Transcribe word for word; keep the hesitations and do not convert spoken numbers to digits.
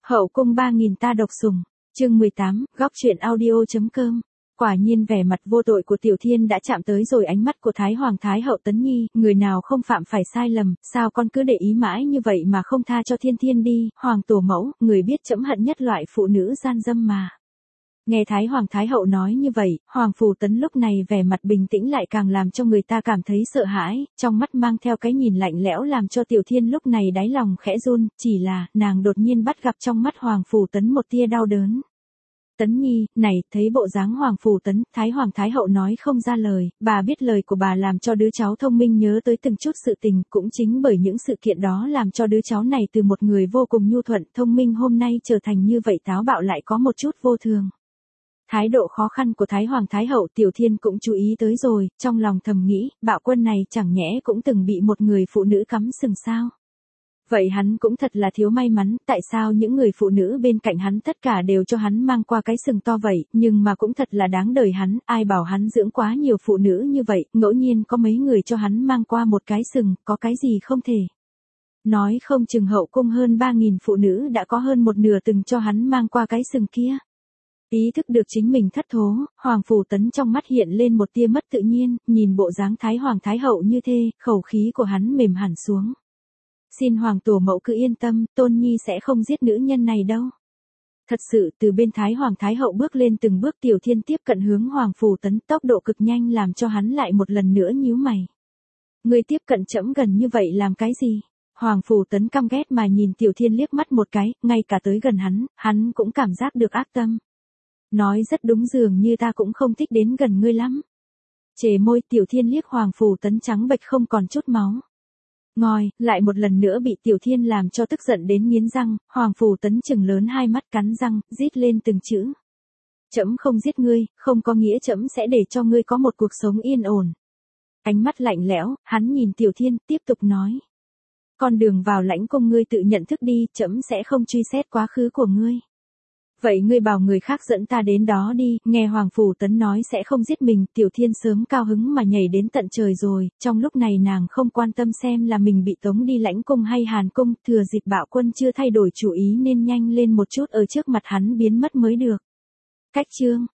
Hậu cung ba nghìn ta độc sủng, chương mười tám, góc truyện audio.com. Quả nhiên vẻ mặt vô tội của Tiểu Thiên đã chạm tới rồi ánh mắt của Thái Hoàng Thái Hậu Tấn Nhi, người nào không phạm phải sai lầm, sao con cứ để ý mãi như vậy mà không tha cho Thiên Thiên đi, Hoàng tổ mẫu, người biết trẫm hận nhất loại phụ nữ gian dâm mà. Nghe Thái Hoàng Thái Hậu nói như vậy, Hoàng Phủ Tấn lúc này vẻ mặt bình tĩnh lại càng làm cho người ta cảm thấy sợ hãi, trong mắt mang theo cái nhìn lạnh lẽo làm cho Tiểu Thiên lúc này đáy lòng khẽ run, chỉ là, nàng đột nhiên bắt gặp trong mắt Hoàng Phủ Tấn một tia đau đớn. Tấn Nhi, này, thấy bộ dáng Hoàng Phủ Tấn, Thái Hoàng Thái Hậu nói không ra lời, bà biết lời của bà làm cho đứa cháu thông minh nhớ tới từng chút sự tình, cũng chính bởi những sự kiện đó làm cho đứa cháu này từ một người vô cùng nhu thuận, thông minh hôm nay trở thành như vậy táo bạo lại có một chút vô thường. Thái độ khó khăn của Thái Hoàng Thái Hậu Tiểu Thiên cũng chú ý tới rồi, trong lòng thầm nghĩ, bạo quân này chẳng nhẽ cũng từng bị một người phụ nữ cắm sừng sao. Vậy hắn cũng thật là thiếu may mắn, tại sao những người phụ nữ bên cạnh hắn tất cả đều cho hắn mang qua cái sừng to vậy, nhưng mà cũng thật là đáng đời hắn, ai bảo hắn dưỡng quá nhiều phụ nữ như vậy, ngẫu nhiên có mấy người cho hắn mang qua một cái sừng, có cái gì không thể. Nói không chừng hậu cung hơn ba nghìn phụ nữ đã có hơn một nửa từng cho hắn mang qua cái sừng kia. Ý thức được chính mình thất thố, Hoàng Phủ Tấn trong mắt hiện lên một tia mất tự nhiên, nhìn bộ dáng Thái Hoàng Thái Hậu như thế, khẩu khí của hắn mềm hẳn xuống. Xin Hoàng tổ mẫu cứ yên tâm, Tôn Nhi sẽ không giết nữ nhân này đâu. Thật sự từ bên Thái Hoàng Thái Hậu bước lên từng bước Tiểu Thiên tiếp cận hướng Hoàng Phủ Tấn tốc độ cực nhanh làm cho hắn lại một lần nữa nhíu mày. Người tiếp cận trẫm gần như vậy làm cái gì? Hoàng Phủ Tấn căm ghét mà nhìn Tiểu Thiên liếc mắt một cái, ngay cả tới gần hắn, hắn cũng cảm giác được ác tâm. Nói rất đúng dường như ta cũng không thích đến gần ngươi lắm. Chề môi Tiểu Thiên liếc Hoàng Phủ Tấn trắng bệch không còn chút máu. Ngòi, lại một lần nữa bị Tiểu Thiên làm cho tức giận đến nghiến răng, Hoàng Phủ Tấn chừng lớn hai mắt cắn răng, rít lên từng chữ. Trẫm không giết ngươi, không có nghĩa trẫm sẽ để cho ngươi có một cuộc sống yên ổn. Ánh mắt lạnh lẽo, hắn nhìn Tiểu Thiên, tiếp tục nói. Con đường vào lãnh cung ngươi tự nhận thức đi, trẫm sẽ không truy xét quá khứ của ngươi. Vậy ngươi bảo người khác dẫn ta đến đó đi, nghe Hoàng Phủ Tấn nói sẽ không giết mình, Tiểu Thiên sớm cao hứng mà nhảy đến tận trời rồi, trong lúc này nàng không quan tâm xem là mình bị tống đi lãnh cung hay hàn cung, thừa dịp bạo quân chưa thay đổi chủ ý nên nhanh lên một chút ở trước mặt hắn biến mất mới được. Cách chương